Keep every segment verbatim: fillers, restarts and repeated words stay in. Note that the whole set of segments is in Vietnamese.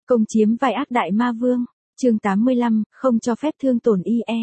Công chiếm vai ác đại ma vương, chương tám mươi lăm, không cho phép thương tổn i e.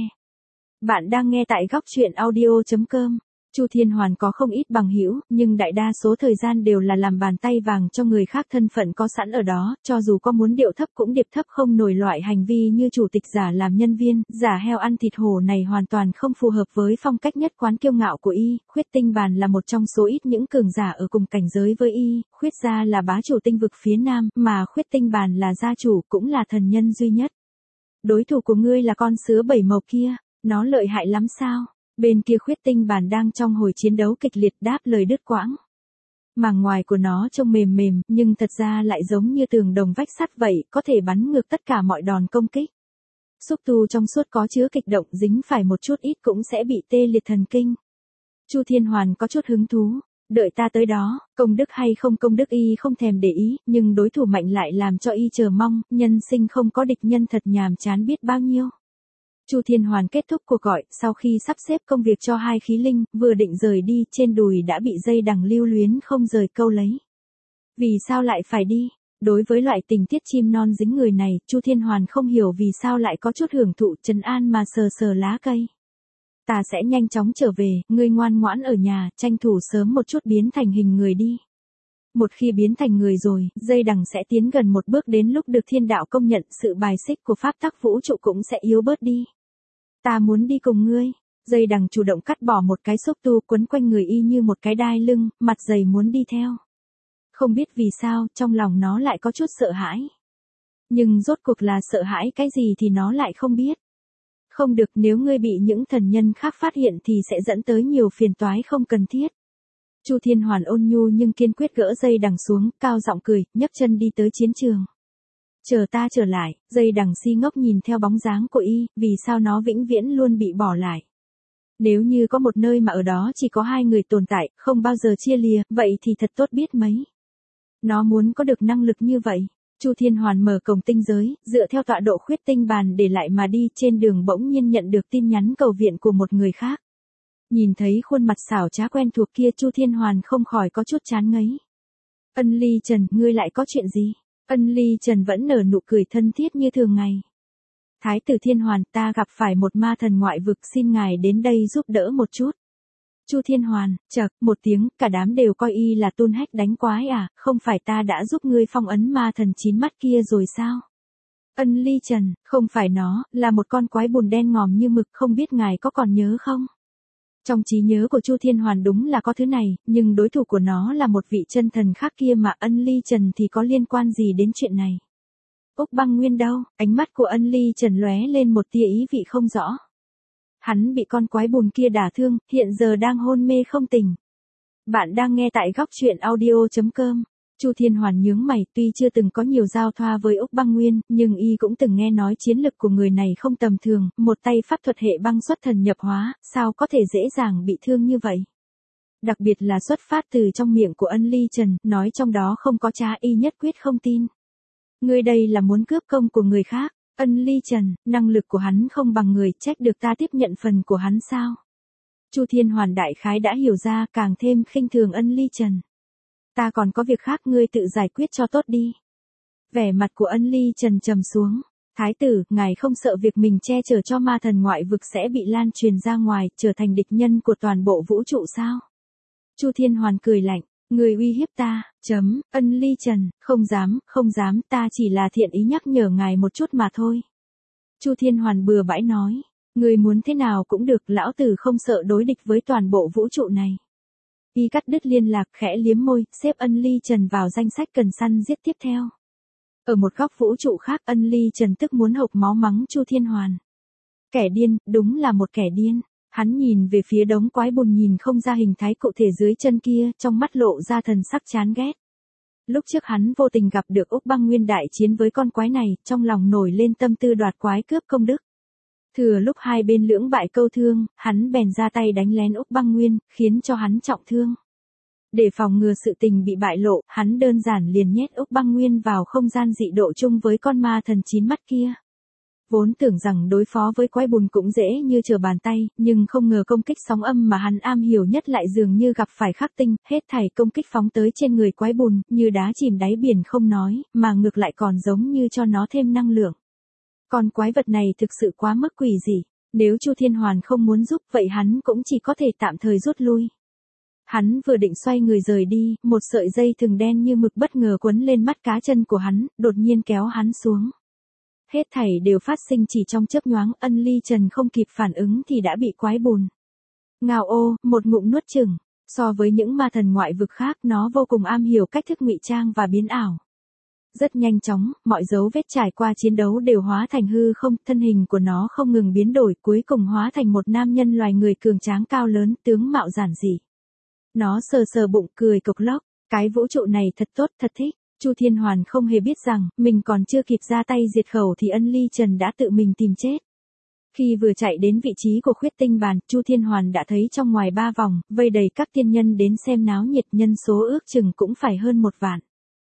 Bạn đang nghe tại góc truyện audio chấm com. Chu Thiên Hoàn có không ít bằng hữu, nhưng đại đa số thời gian đều là làm bàn tay vàng cho người khác, thân phận có sẵn ở đó, cho dù có muốn điệu thấp cũng điệp thấp không nổi. Loại hành vi như chủ tịch giả làm nhân viên, giả heo ăn thịt hổ này hoàn toàn không phù hợp với phong cách nhất quán kiêu ngạo của y. Khuyết Tinh Bàn là một trong số ít những cường giả ở cùng cảnh giới với y. Khuyết gia là bá chủ tinh vực phía Nam, mà Khuyết Tinh Bàn là gia chủ, cũng là thần nhân duy nhất. Đối thủ của ngươi là con sứa bảy màu kia, nó lợi hại lắm sao? Bên kia Khuyết Tinh Bàn đang trong hồi chiến đấu kịch liệt, đáp lời đứt quãng. Màng ngoài của nó trông mềm mềm, nhưng thật ra lại giống như tường đồng vách sắt vậy, có thể bắn ngược tất cả mọi đòn công kích. Xúc tu trong suốt có chứa kịch động, dính phải một chút ít cũng sẽ bị tê liệt thần kinh. Chu Thiên Hoàn có chút hứng thú. Đợi ta tới đó, công đức hay không công đức y không thèm để ý, nhưng đối thủ mạnh lại làm cho y chờ mong, nhân sinh không có địch nhân thật nhàm chán biết bao nhiêu. Chu Thiên Hoàn kết thúc cuộc gọi, sau khi sắp xếp công việc cho hai khí linh, vừa định rời đi, trên đùi đã bị dây đằng lưu luyến không rời câu lấy. Vì sao lại phải đi? Đối với loại tình tiết chim non dính người này, Chu Thiên Hoàn không hiểu vì sao lại có chút hưởng thụ, trấn an mà sờ sờ lá cây. Ta sẽ nhanh chóng trở về, ngươi ngoan ngoãn ở nhà, tranh thủ sớm một chút biến thành hình người đi. Một khi biến thành người rồi, dây đằng sẽ tiến gần một bước, đến lúc được thiên đạo công nhận, sự bài xích của pháp tắc vũ trụ cũng sẽ yếu bớt đi. Ta muốn đi cùng ngươi. Dây đằng chủ động cắt bỏ một cái xúc tu quấn quanh người y như một cái đai lưng, mặt dày muốn đi theo. Không biết vì sao, trong lòng nó lại có chút sợ hãi. Nhưng rốt cuộc là sợ hãi cái gì thì nó lại không biết. Không được, nếu ngươi bị những thần nhân khác phát hiện thì sẽ dẫn tới nhiều phiền toái không cần thiết. Chu Thiên Hoàn ôn nhu nhưng kiên quyết gỡ dây đằng xuống, cao giọng cười, nhấc chân đi tới chiến trường. Chờ ta trở lại. Dây đằng si ngốc nhìn theo bóng dáng của y, vì sao nó vĩnh viễn luôn bị bỏ lại. Nếu như có một nơi mà ở đó chỉ có hai người tồn tại, không bao giờ chia lìa, vậy thì thật tốt biết mấy. Nó muốn có được năng lực như vậy. Chu Thiên Hoàn mở cổng tinh giới, dựa theo tọa độ Khuyết Tinh Bàn để lại mà đi, trên đường bỗng nhiên nhận được tin nhắn cầu viện của một người khác. Nhìn thấy khuôn mặt xảo trá quen thuộc kia, Chu Thiên Hoàn không khỏi có chút chán ngấy. Ân Ly Trần, ngươi lại có chuyện gì? Ân Ly Trần vẫn nở nụ cười thân thiết như thường ngày. Thái tử Thiên Hoàn, ta gặp phải một ma thần ngoại vực, xin ngài đến đây giúp đỡ một chút. Chu Thiên Hoàn, chậc, một tiếng, cả đám đều coi y là tôn hách đánh quái à, không phải ta đã giúp ngươi phong ấn ma thần chín mắt kia rồi sao? Ân Ly Trần, không phải nó, là một con quái bùn đen ngòm như mực, không biết ngài có còn nhớ không? Trong trí nhớ của Chu Thiên Hoàn đúng là có thứ này, nhưng đối thủ của nó là một vị chân thần khác kia mà. Ân Ly Trần thì có liên quan gì đến chuyện này? Úc Băng Nguyên đâu? Ánh mắt của Ân Ly Trần lóe lên một tia ý vị không rõ. Hắn bị con quái bùn kia đả thương, hiện giờ đang hôn mê không tỉnh. Bạn đang nghe tại góc truyện audio chấm com. Chu Thiên Hoàn nhướng mày, tuy chưa từng có nhiều giao thoa với Úc Băng Nguyên, nhưng y cũng từng nghe nói chiến lực của người này không tầm thường, một tay pháp thuật hệ băng xuất thần nhập hóa, sao có thể dễ dàng bị thương như vậy. Đặc biệt là xuất phát từ trong miệng của Ân Ly Trần, nói trong đó không có trá, y nhất quyết không tin. Ngươi đây là muốn cướp công của người khác. Ân Ly Trần, năng lực của hắn không bằng người, trách được ta tiếp nhận phần của hắn sao? Chu Thiên Hoàn đại khái đã hiểu ra, càng thêm khinh thường Ân Ly Trần. Ta còn có việc khác, ngươi tự giải quyết cho tốt đi. Vẻ mặt của Ân Ly Trần trầm xuống. Thái tử, ngài không sợ việc mình che chở cho ma thần ngoại vực sẽ bị lan truyền ra ngoài, trở thành địch nhân của toàn bộ vũ trụ sao? Chu Thiên Hoàn cười lạnh. Người uy hiếp ta, chấm, Ân Ly Trần, không dám, không dám, ta chỉ là thiện ý nhắc nhở ngài một chút mà thôi. Chu Thiên Hoàn bừa bãi nói, người muốn thế nào cũng được, lão tử không sợ đối địch với toàn bộ vũ trụ này. Y cắt đứt liên lạc, khẽ liếm môi, xếp Ân Ly Trần vào danh sách cần săn giết tiếp theo. Ở một góc vũ trụ khác, Ân Ly Trần tức muốn hộc máu mắng Chu Thiên Hoàn. Kẻ điên, đúng là một kẻ điên. Hắn nhìn về phía đống quái bùn nhìn không ra hình thái cụ thể dưới chân kia, trong mắt lộ ra thần sắc chán ghét. Lúc trước hắn vô tình gặp được Úc Băng Nguyên đại chiến với con quái này, trong lòng nổi lên tâm tư đoạt quái cướp công đức. Thừa lúc hai bên lưỡng bại câu thương, hắn bèn ra tay đánh lén Úc Băng Nguyên, khiến cho hắn trọng thương. Để phòng ngừa sự tình bị bại lộ, hắn đơn giản liền nhét Úc Băng Nguyên vào không gian dị độ chung với con ma thần chín mắt kia. Vốn tưởng rằng đối phó với quái bùn cũng dễ như trở bàn tay, nhưng không ngờ công kích sóng âm mà hắn am hiểu nhất lại dường như gặp phải khắc tinh, hết thảy công kích phóng tới trên người quái bùn, như đá chìm đáy biển không nói, mà ngược lại còn giống như cho nó thêm năng lượng. Con quái vật này thực sự quá mức quỷ dị, nếu Chu Thiên Hoàn không muốn giúp vậy hắn cũng chỉ có thể tạm thời rút lui. Hắn vừa định xoay người rời đi, một sợi dây thừng đen như mực bất ngờ quấn lên mắt cá chân của hắn, đột nhiên kéo hắn xuống. Hết thảy đều phát sinh chỉ trong chớp nhoáng, Ân Ly Trần không kịp phản ứng thì đã bị quái bùn ngào ô, một ngụm nuốt chửng. So với những ma thần ngoại vực khác, nó vô cùng am hiểu cách thức ngụy trang và biến ảo. Rất nhanh chóng, mọi dấu vết trải qua chiến đấu đều hóa thành hư không, thân hình của nó không ngừng biến đổi, cuối cùng hóa thành một nam nhân loài người cường tráng cao lớn, tướng mạo giản dị. Nó sờ sờ bụng cười cộc lốc, cái vũ trụ này thật tốt, thật thích. Chu Thiên Hoàn không hề biết rằng, mình còn chưa kịp ra tay diệt khẩu thì Ân Ly Trần đã tự mình tìm chết. Khi vừa chạy đến vị trí của khuyết tinh bàn, Chu Thiên Hoàn đã thấy trong ngoài ba vòng, vây đầy các tiên nhân đến xem náo nhiệt, nhân số ước chừng cũng phải hơn một vạn.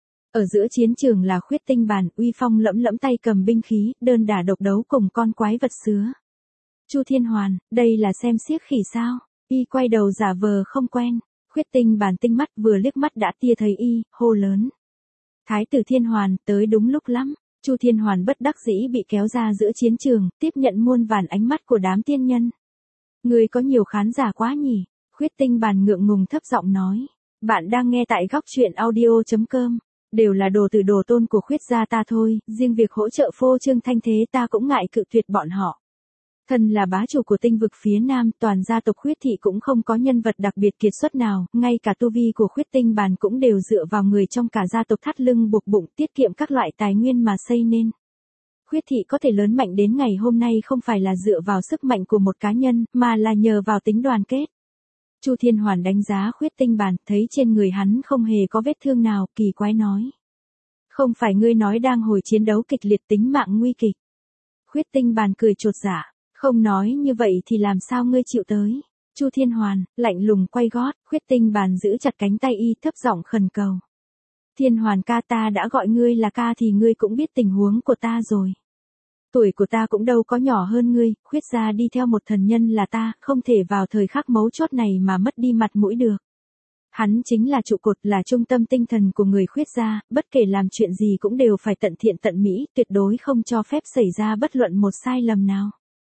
Ở giữa chiến trường là khuyết tinh bàn, uy phong lẫm lẫm tay cầm binh khí, đơn đả độc đấu cùng con quái vật sứa. Chu Thiên Hoàn, đây là xem xiếc khỉ sao? Y quay đầu giả vờ không quen, khuyết tinh bàn tinh mắt vừa liếc mắt đã tia thấy y, hô lớn. Thái tử Thiên Hoàn, tới đúng lúc lắm. Chu Thiên Hoàn bất đắc dĩ bị kéo ra giữa chiến trường, tiếp nhận muôn vàn ánh mắt của đám tiên nhân. Người có nhiều khán giả quá nhỉ? Khuyết tinh bàn ngượng ngùng thấp giọng nói. Bạn đang nghe tại góc truyện audio chấm com. Đều là đồ từ đồ tôn của khuyết gia ta thôi, riêng việc hỗ trợ phô trương thanh thế ta cũng ngại cự tuyệt bọn họ. Thân là bá chủ của tinh vực phía Nam, toàn gia tộc khuyết thị cũng không có nhân vật đặc biệt kiệt xuất nào, ngay cả tu vi của khuyết tinh bàn cũng đều dựa vào người trong cả gia tộc thắt lưng buộc bụng tiết kiệm các loại tài nguyên mà xây nên. Khuyết thị có thể lớn mạnh đến ngày hôm nay không phải là dựa vào sức mạnh của một cá nhân, mà là nhờ vào tính đoàn kết. Chu Thiên Hoàn đánh giá khuyết tinh bàn, thấy trên người hắn không hề có vết thương nào, kỳ quái nói. Không phải ngươi nói đang hồi chiến đấu kịch liệt tính mạng nguy kịch. Khuyết tinh bàn cười chột dạ. Không nói như vậy thì làm sao ngươi chịu tới. Chu Thiên Hoàn, lạnh lùng quay gót, khuyết tinh bàn giữ chặt cánh tay y thấp giọng khẩn cầu. Thiên Hoàn ca, ta đã gọi ngươi là ca thì ngươi cũng biết tình huống của ta rồi. Tuổi của ta cũng đâu có nhỏ hơn ngươi, khuyết gia đi theo một thần nhân là ta, không thể vào thời khắc mấu chốt này mà mất đi mặt mũi được. Hắn chính là trụ cột, là trung tâm tinh thần của người khuyết gia, bất kể làm chuyện gì cũng đều phải tận thiện tận mỹ, tuyệt đối không cho phép xảy ra bất luận một sai lầm nào.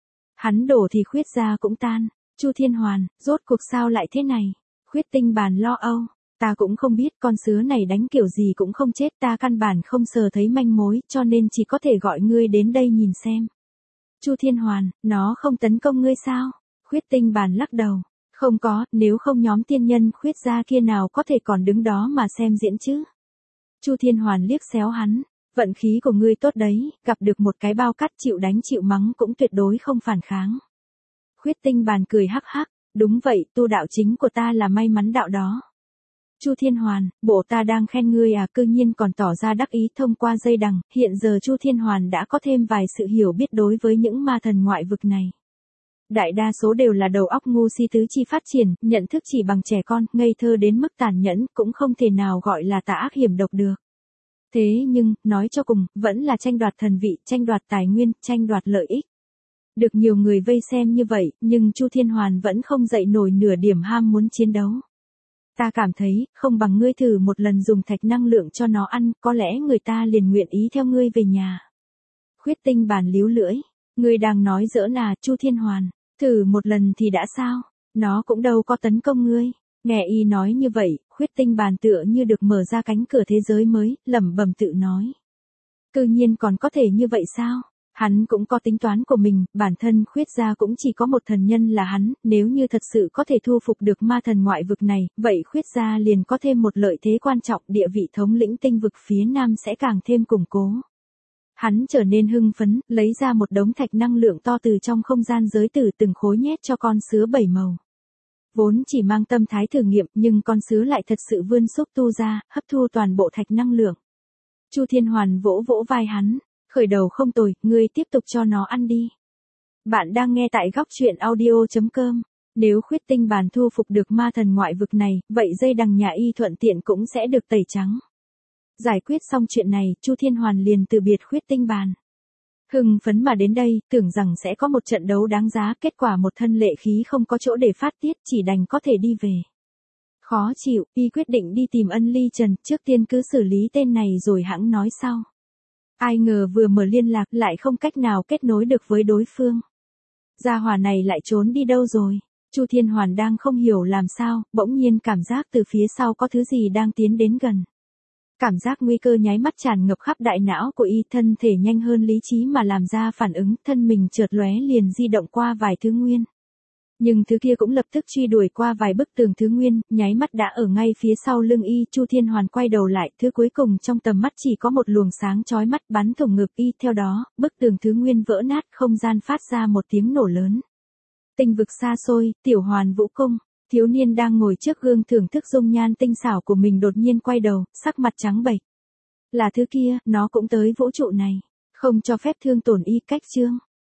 Hắn đổ thì khuyết gia cũng tan. Chu Thiên Hoàn, rốt cuộc sao lại thế này? Khuyết tinh bàn lo âu. Ta cũng không biết, con sứa này đánh kiểu gì cũng không chết, ta căn bản không sờ thấy manh mối, cho nên chỉ có thể gọi ngươi đến đây nhìn xem. Chu Thiên Hoàn, nó không tấn công ngươi sao? Khuyết tinh bàn lắc đầu. Không có, nếu không nhóm tiên nhân khuyết gia kia nào có thể còn đứng đó mà xem diễn chứ? Chu Thiên Hoàn liếc xéo hắn. Vận khí của ngươi tốt đấy, gặp được một cái bao cắt chịu đánh chịu mắng cũng tuyệt đối không phản kháng. Khuyết tinh bàn cười hắc hắc, đúng vậy, tu đạo chính của ta là may mắn đạo đó. Chu Thiên Hoàn, bộ ta đang khen ngươi à, cư nhiên còn tỏ ra đắc ý thông qua dây đằng, hiện giờ Chu Thiên Hoàn đã có thêm vài sự hiểu biết đối với những ma thần ngoại vực này. Đại đa số đều là đầu óc ngu si tứ chi phát triển, nhận thức chỉ bằng trẻ con, ngây thơ đến mức tàn nhẫn, cũng không thể nào gọi là tà ác hiểm độc được. Thế nhưng, nói cho cùng, vẫn là tranh đoạt thần vị, tranh đoạt tài nguyên, tranh đoạt lợi ích. Được nhiều người vây xem như vậy, nhưng Chu Thiên Hoàn vẫn không dậy nổi nửa điểm ham muốn chiến đấu. Ta cảm thấy, không bằng ngươi thử một lần dùng thạch năng lượng cho nó ăn, có lẽ người ta liền nguyện ý theo ngươi về nhà. Khuyết tinh bàn líu lưỡi. Ngươi đang nói giỡn à, Chu Thiên Hoàn. Thử một lần thì đã sao? Nó cũng đâu có tấn công ngươi. Nghe y nói như vậy, khuyết tinh bàn tựa như được mở ra cánh cửa thế giới mới, lẩm bẩm tự nói. Cư nhiên còn có thể như vậy sao? Hắn cũng có tính toán của mình, bản thân khuyết gia cũng chỉ có một thần nhân là hắn, nếu như thật sự có thể thu phục được ma thần ngoại vực này, vậy khuyết gia liền có thêm một lợi thế quan trọng, địa vị thống lĩnh tinh vực phía Nam sẽ càng thêm củng cố. Hắn trở nên hưng phấn, lấy ra một đống thạch năng lượng to từ trong không gian giới tử từng khối nhét cho con sứa bảy màu. Vốn chỉ mang tâm thái thử nghiệm, nhưng con sứa lại thật sự vươn xúc tu ra, hấp thu toàn bộ thạch năng lượng. Chu Thiên Hoàn vỗ vỗ vai hắn, khởi đầu không tồi, ngươi tiếp tục cho nó ăn đi. Bạn đang nghe tại góc truyện audio chấm com. Nếu khuyết tinh bàn thu phục được ma thần ngoại vực này, vậy dây đằng nhà y thuận tiện cũng sẽ được tẩy trắng. Giải quyết xong chuyện này, Chu Thiên Hoàn liền từ biệt khuyết tinh bàn. Hưng phấn mà đến đây, tưởng rằng sẽ có một trận đấu đáng giá, kết quả một thân lệ khí không có chỗ để phát tiết, chỉ đành có thể đi về. Khó chịu, y quyết định đi tìm Ân Ly Trần, trước tiên cứ xử lý tên này rồi hẵng nói sau. Ai ngờ vừa mở liên lạc lại không cách nào kết nối được với đối phương. Gia hỏa này lại trốn đi đâu rồi? Chu Thiên Hoàn đang không hiểu làm sao, bỗng nhiên cảm giác từ phía sau có thứ gì đang tiến đến gần. Cảm giác nguy cơ nháy mắt tràn ngập khắp đại não của y, thân thể nhanh hơn lý trí mà làm ra phản ứng, thân mình chợt lóe liền di động qua vài thứ nguyên. Nhưng thứ kia cũng lập tức truy đuổi qua vài bức tường thứ nguyên, nháy mắt đã ở ngay phía sau lưng y. Chu Thiên Hoàn quay đầu lại, thứ cuối cùng trong tầm mắt chỉ có một luồng sáng chói mắt bắn thủng ngực y, theo đó, bức tường thứ nguyên vỡ nát, không gian phát ra một tiếng nổ lớn. Tinh vực xa xôi, Tiểu Hoàn Vũ Cung, thiếu niên đang ngồi trước gương thưởng thức dung nhan tinh xảo của mình đột nhiên quay đầu, sắc mặt trắng bệch. Là thứ kia, nó cũng tới vũ trụ này, không cho phép thương tổn y, cách chương.